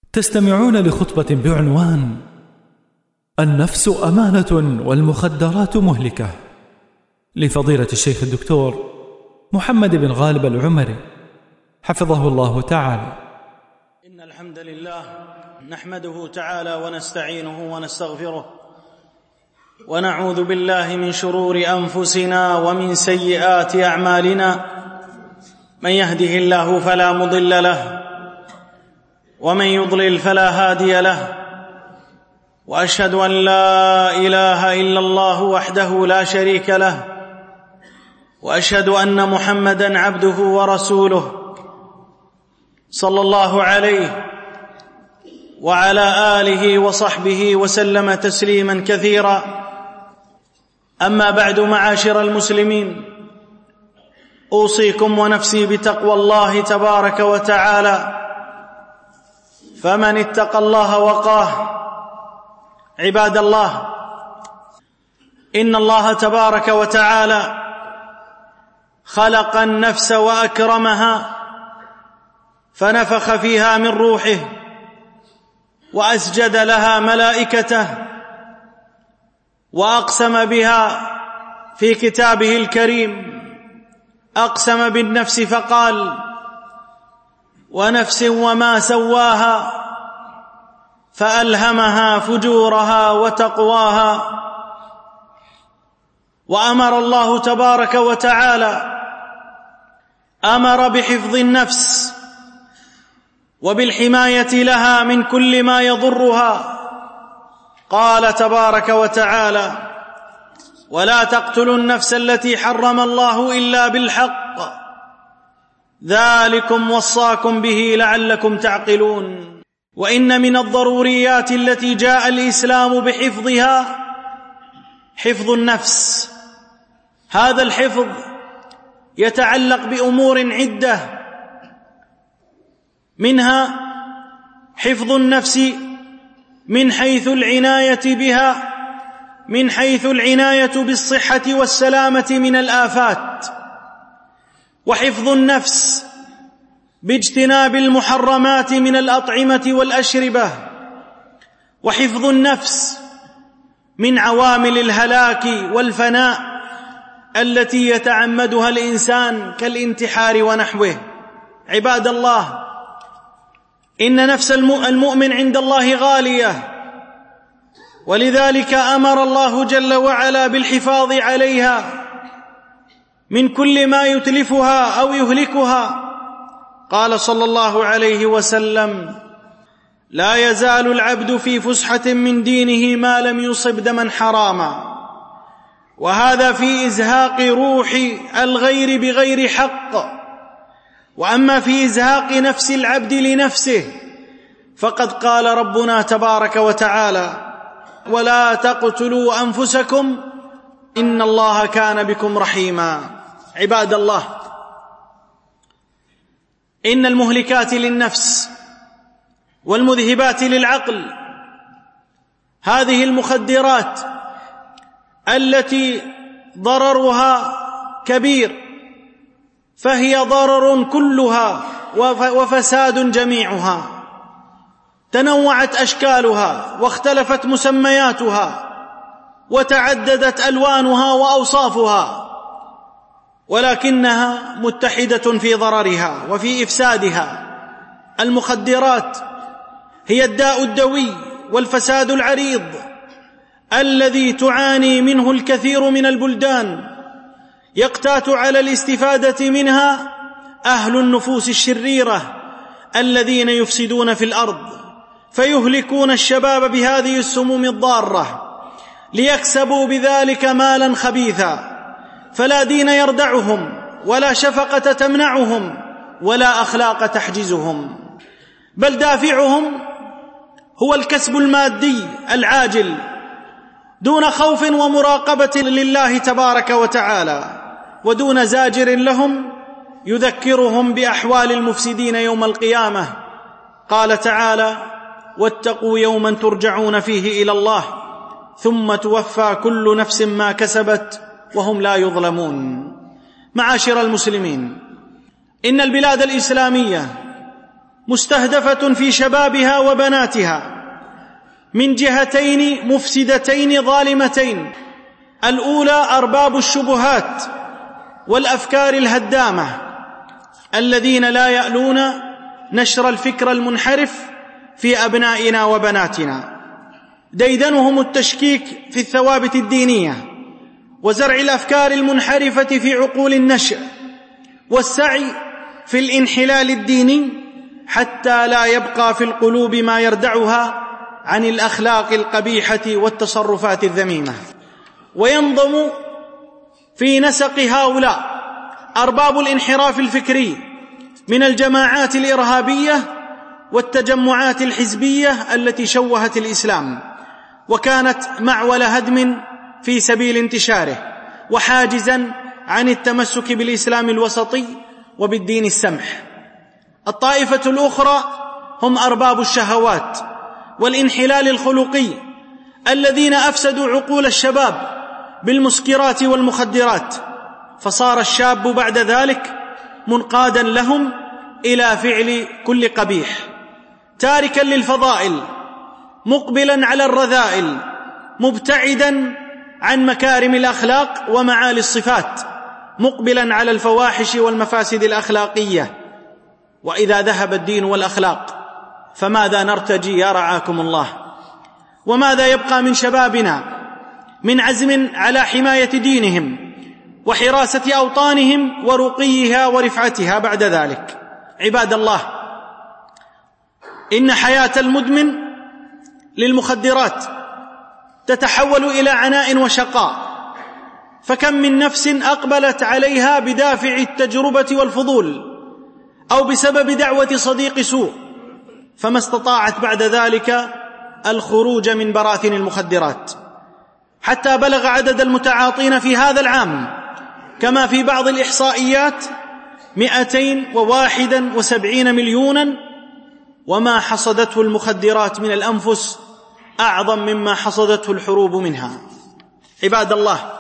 تستمعون لخطبة بعنوان النفس أمانة والمخدرات مهلكة لفضيلة الشيخ الدكتور محمد بن غالب العمري حفظه الله تعالى. إن الحمد لله نحمده تعالى ونستعينه ونستغفره ونعوذ بالله من شرور أنفسنا ومن سيئات أعمالنا. من يهده الله فلا مضل له ومن يضلل فلا هادي له، وأشهد أن لا إله إلا الله وحده لا شريك له، وأشهد أن محمدًا عبده ورسوله صلى الله عليه وعلى آله وصحبه وسلم تسليمًا كثيرا. أما بعد، معاشر المسلمين، أوصيكم ونفسي بتقوى الله تبارك وتعالى، فمن اتقى الله وقاه. عباد الله، إن الله تبارك وتعالى خلق النفس وأكرمها، فنفخ فيها من روحه وأسجد لها ملائكته، وأقسم بها في كتابه الكريم. أقسم بالنفس فقال: ونفس وما سواها فألهمها فجورها وتقواها. وأمر الله تبارك وتعالى أمر بحفظ النفس وبالحماية لها من كل ما يضرها. قال تبارك وتعالى: ولا تقتلوا النفس التي حرم الله إلا بالحق ذلكم وصاكم به لعلكم تعقلون. وإن من الضروريات التي جاء الإسلام بحفظها حفظ النفس. هذا الحفظ يتعلق بأمور عدة، منها حفظ النفس من حيث العناية بها، من حيث العناية بالصحة والسلامة من الآفات، وحفظ النفس باجتناب المحرمات من الأطعمة والأشربة، وحفظ النفس من عوامل الهلاك والفناء التي يتعمدها الإنسان كالانتحار ونحوه. عباد الله، إن نفس المؤمن عند الله غالية، ولذلك أمر الله جل وعلا بالحفاظ عليها من كل ما يتلفها أو يهلكها. قال صلى الله عليه وسلم: لا يزال العبد في فسحة من دينه ما لم يصب دما حراما. وهذا في إزهاق روح الغير بغير حق. وأما في إزهاق نفس العبد لنفسه فقد قال ربنا تبارك وتعالى: ولا تقتلوا أنفسكم إن الله كان بكم رحيما. عباد الله، إن المهلكات للنفس والمذهبات للعقل هذه المخدرات التي ضررها كبير، فهي ضرر كلها وفساد جميعها. تنوعت أشكالها واختلفت مسمياتها وتعددت ألوانها وأوصافها، ولكنها متحدة في ضررها وفي إفسادها. المخدرات هي الداء الدوي والفساد العريض الذي تعاني منه الكثير من البلدان. يقتات على الاستفادة منها أهل النفوس الشريرة الذين يفسدون في الأرض، فيهلكون الشباب بهذه السموم الضارة ليكسبوا بذلك مالا خبيثا. فلا دين يردعهم، ولا شفقة تمنعهم، ولا أخلاق تحجزهم، بل دافعهم هو الكسب المادي العاجل دون خوف ومراقبة لله تبارك وتعالى، ودون زاجر لهم يذكرهم بأحوال المفسدين يوم القيامة. قال تعالى: واتقوا يوما ترجعون فيه إلى الله ثم توفى كل نفس ما كسبت وهم لا يظلمون. معاشر المسلمين، إن البلاد الإسلامية مستهدفة في شبابها وبناتها من جهتين مفسدتين ظالمتين: الأولى أرباب الشبهات والأفكار الهدامة الذين لا يألون نشر الفكر المنحرف في أبنائنا وبناتنا، ديدنهم التشكيك في الثوابت الدينية وزرع الأفكار المنحرفة في عقول النشء والسعي في الانحلال الديني حتى لا يبقى في القلوب ما يردعها عن الأخلاق القبيحة والتصرفات الذميمة. وينضم في نسق هؤلاء أرباب الانحراف الفكري من الجماعات الإرهابية والتجمعات الحزبية التي شوهت الإسلام وكانت معول هدم في سبيل انتشاره وحاجزا عن التمسك بالإسلام الوسطي وبالدين السمح. الطائفة الأخرى هم أرباب الشهوات والانحلال الخلقي الذين أفسدوا عقول الشباب بالمسكرات والمخدرات، فصار الشاب بعد ذلك منقادا لهم إلى فعل كل قبيح، تاركا للفضائل، مقبلا على الرذائل، مبتعدا عن مكارم الأخلاق ومعالي الصفات، مقبلا على الفواحش والمفاسد الأخلاقية. وإذا ذهب الدين والأخلاق فماذا نرتجي يا رعاكم الله؟ وماذا يبقى من شبابنا من عزم على حماية دينهم وحراسة أوطانهم ورقيها ورفعتها بعد ذلك؟ عباد الله، إن حياة المدمن للمخدرات تتحول إلى عناء وشقاء، فكم من نفس أقبلت عليها بدافع التجربة والفضول أو بسبب دعوة صديق سوء، فما استطاعت بعد ذلك الخروج من براثن المخدرات، حتى بلغ عدد المتعاطين في هذا العام كما في بعض الإحصائيات 271 مليونا، وما حصدته المخدرات من الأنفس أعظم مما حصدته الحروب منها. عباد الله،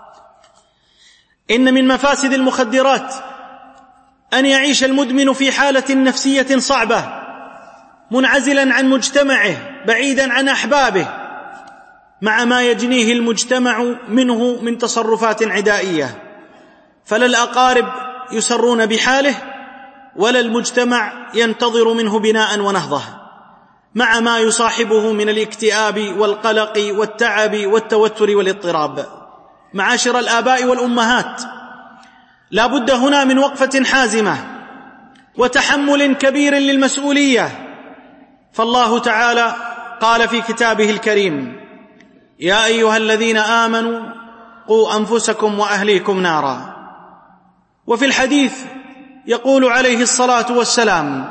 إن من مفاسد المخدرات أن يعيش المدمن في حالة نفسية صعبة، منعزلا عن مجتمعه، بعيدا عن أحبابه، مع ما يجنيه المجتمع منه من تصرفات عدائية، فلا الأقارب يسرون بحاله ولا المجتمع ينتظر منه بناء ونهضة، مع ما يصاحبه من الاكتئاب والقلق والتعب والتوتر والاضطراب. معاشر الآباء والأمهات، لا بد هنا من وقفة حازمة وتحمل كبير للمسؤولية، فالله تعالى قال في كتابه الكريم: يا أيها الذين آمنوا قوا أنفسكم وأهليكم نارا. وفي الحديث يقول عليه الصلاة والسلام: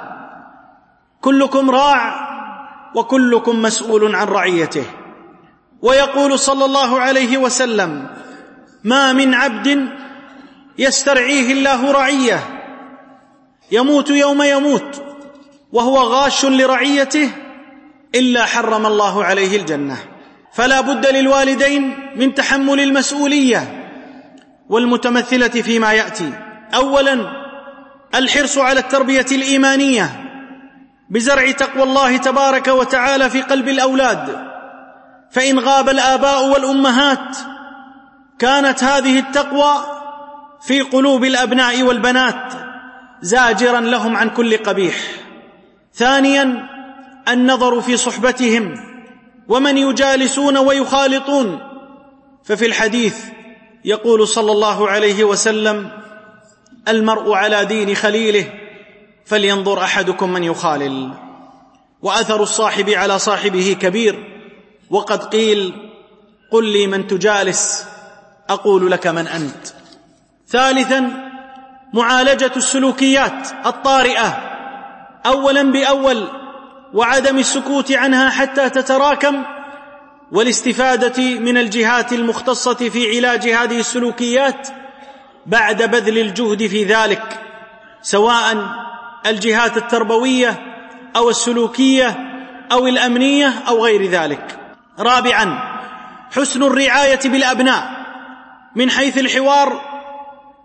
كلكم راع وكلكم مسؤول عن رعيته. ويقول صلى الله عليه وسلم: ما من عبد يسترعيه الله رعية يموت يوم يموت وهو غاش لرعيته إلا حرم الله عليه الجنة. فلا بد للوالدين من تحمل المسؤولية والمتمثلة فيما يأتي: أولا الحرص على التربية الإيمانية بزرع تقوى الله تبارك وتعالى في قلب الأولاد، فإن غاب الآباء والأمهات كانت هذه التقوى في قلوب الأبناء والبنات زاجرا لهم عن كل قبيح. ثانيا النظر في صحبتهم ومن يجالسون ويخالطون، ففي الحديث يقول صلى الله عليه وسلم: المرء على دين خليله فلينظر أحدكم من يخالل. وأثر الصاحب على صاحبه كبير، وقد قيل: قل لي من تجالس أقول لك من أنت. ثالثا معالجة السلوكيات الطارئة أولا بأول، وعدم السكوت عنها حتى تتراكم، والاستفادة من الجهات المختصة في علاج هذه السلوكيات بعد بذل الجهد في ذلك، سواء الجهات التربوية أو السلوكية أو الأمنية أو غير ذلك. رابعا حسن الرعاية بالأبناء من حيث الحوار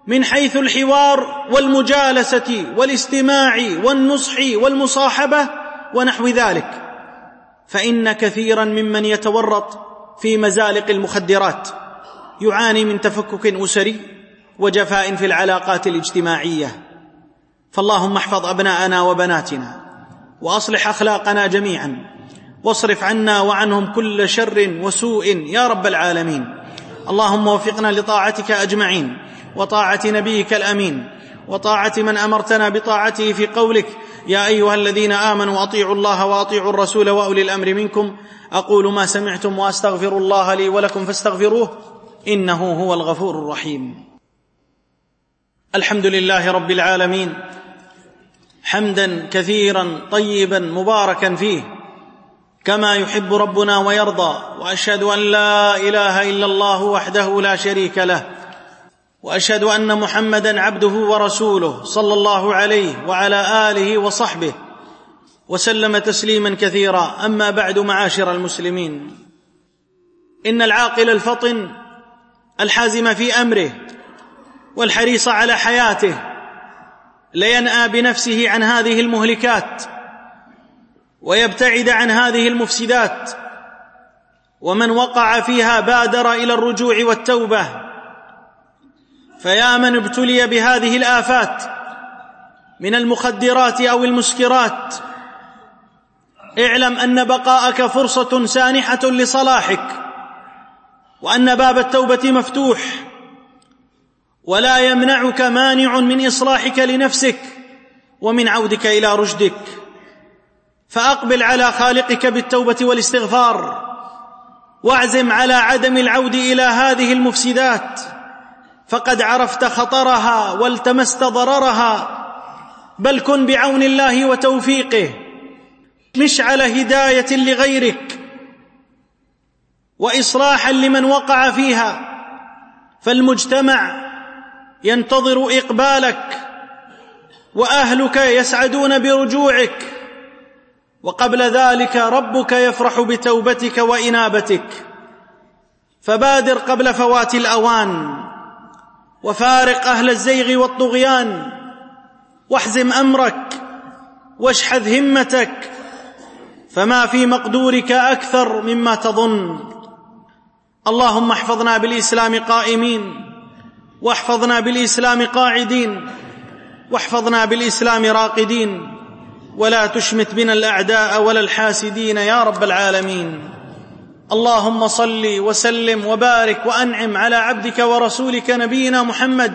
من حيث الحوار والمجالسة والاستماع والنصح والمصاحبة ونحو ذلك، فإن كثيرا ممن يتورط في مزالق المخدرات يعاني من تفكك أسري وجفاء في العلاقات الاجتماعية. فاللهم احفظ أبناءنا وبناتنا وأصلح أخلاقنا جميعا، واصرف عنا وعنهم كل شر وسوء يا رب العالمين. اللهم وفقنا لطاعتك أجمعين، وطاعة نبيك الأمين، وطاعة من أمرتنا بطاعته في قولك يا أيها الذين آمنوا أطيعوا الله وأطيعوا الرسول وأولي الأمر منكم. أقول ما سمعتم وأستغفر الله لي ولكم فاستغفروه إنه هو الغفور الرحيم. الحمد لله رب العالمين، حمدا كثيرا طيبا مباركا فيه كما يحب ربنا ويرضى، وأشهد أن لا إله إلا الله وحده لا شريك له، وأشهد أن محمدا عبده ورسوله صلى الله عليه وعلى آله وصحبه وسلم تسليما كثيرا. أما بعد، معاشر المسلمين، إن العاقل الفطن الحازم في أمره والحريص على حياته لينأى بنفسه عن هذه المهلكات ويبتعد عن هذه المفسدات، ومن وقع فيها بادر إلى الرجوع والتوبة. فيا من ابتلي بهذه الآفات من المخدرات أو المسكرات، اعلم أن بقاءك فرصة سانحة لصلاحك، وأن باب التوبة مفتوح، ولا يمنعك مانع من إصلاحك لنفسك ومن عودك إلى رشدك. فأقبل على خالقك بالتوبة والاستغفار، واعزم على عدم العود إلى هذه المفسدات، فقد عرفت خطرها والتمست ضررها. بل كن بعون الله وتوفيقه مشعل هداية لغيرك وإصلاحا لمن وقع فيها، فالمجتمع ينتظر إقبالك، وأهلك يسعدون برجوعك، وقبل ذلك ربك يفرح بتوبتك وإنابتك. فبادر قبل فوات الأوان، وفارق أهل الزيغ والطغيان، واحزم أمرك واشحذ همتك، فما في مقدورك أكثر مما تظن. اللهم احفظنا بالإسلام قائمين، واحفظنا بالإسلام قاعدين، واحفظنا بالإسلام راقدين، ولا تشمت بنا الأعداء ولا الحاسدين يا رب العالمين. اللهم صل وسلم وبارك وأنعم على عبدك ورسولك نبينا محمد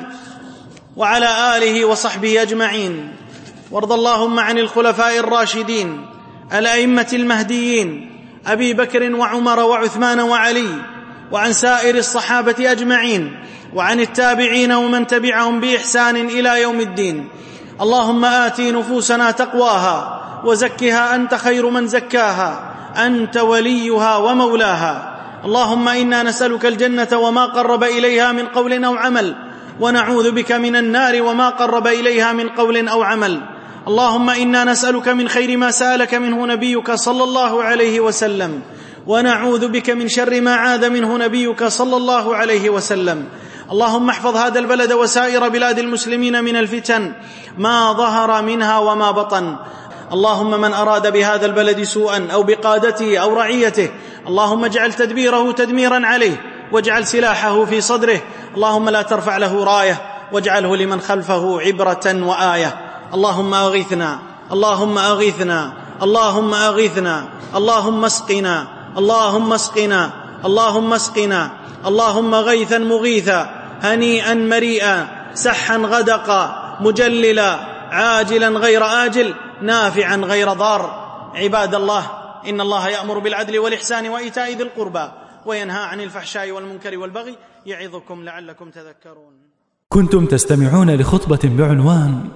وعلى آله وصحبه أجمعين. وارض اللهم عن الخلفاء الراشدين الأئمة المهديين أبي بكر وعمر وعثمان وعلي، وعن سائر الصحابة أجمعين، وعن التابعين ومن تبعهم بإحسان إلى يوم الدين. اللهم آت نفوسنا تقواها وزكها أنت خير من زكاها، أنت وليها ومولاها. اللهم إنا نسألك الجنة وما قرب إليها من قول أو عمل، ونعوذ بك من النار وما قرب إليها من قول أو عمل. اللهم إنا نسألك من خير ما سألك منه نبيك صلى الله عليه وسلم، ونعوذ بك من شر ما عاذ منه نبيك صلى الله عليه وسلم. اللهم احفظ هذا البلد وسائر بلاد المسلمين من الفتن ما ظهر منها وما بطن. اللهم من أراد بهذا البلد سوءا أو بقادته أو رعيته، اللهم اجعل تدبيره تدميرا عليه، واجعل سلاحه في صدره. اللهم لا ترفع له راية، واجعله لمن خلفه عبرة وآية. اللهم أغثنا، اللهم أغثنا، اللهم أغثنا، اللهم اسقنا، اللهم اسقنا، اللهم اسقنا، اللهم غيثا مغيثا، هنيئا مريئا، سحا غدقا، مجللا، عاجلا غير آجل، نافعا غير ضار. عباد الله، إن الله يأمر بالعدل والإحسان وإيتاء ذي القربى، وينهى عن الفحشاء والمنكر والبغي، يعظكم لعلكم تذكرون. كنتم تستمعون لخطبة بعنوان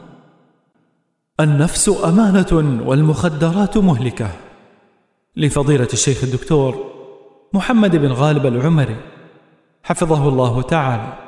النفس أمانة والمخدرات مهلكة، لفضيلة الشيخ الدكتور محمد بن غالب العمري حفظه الله تعالى.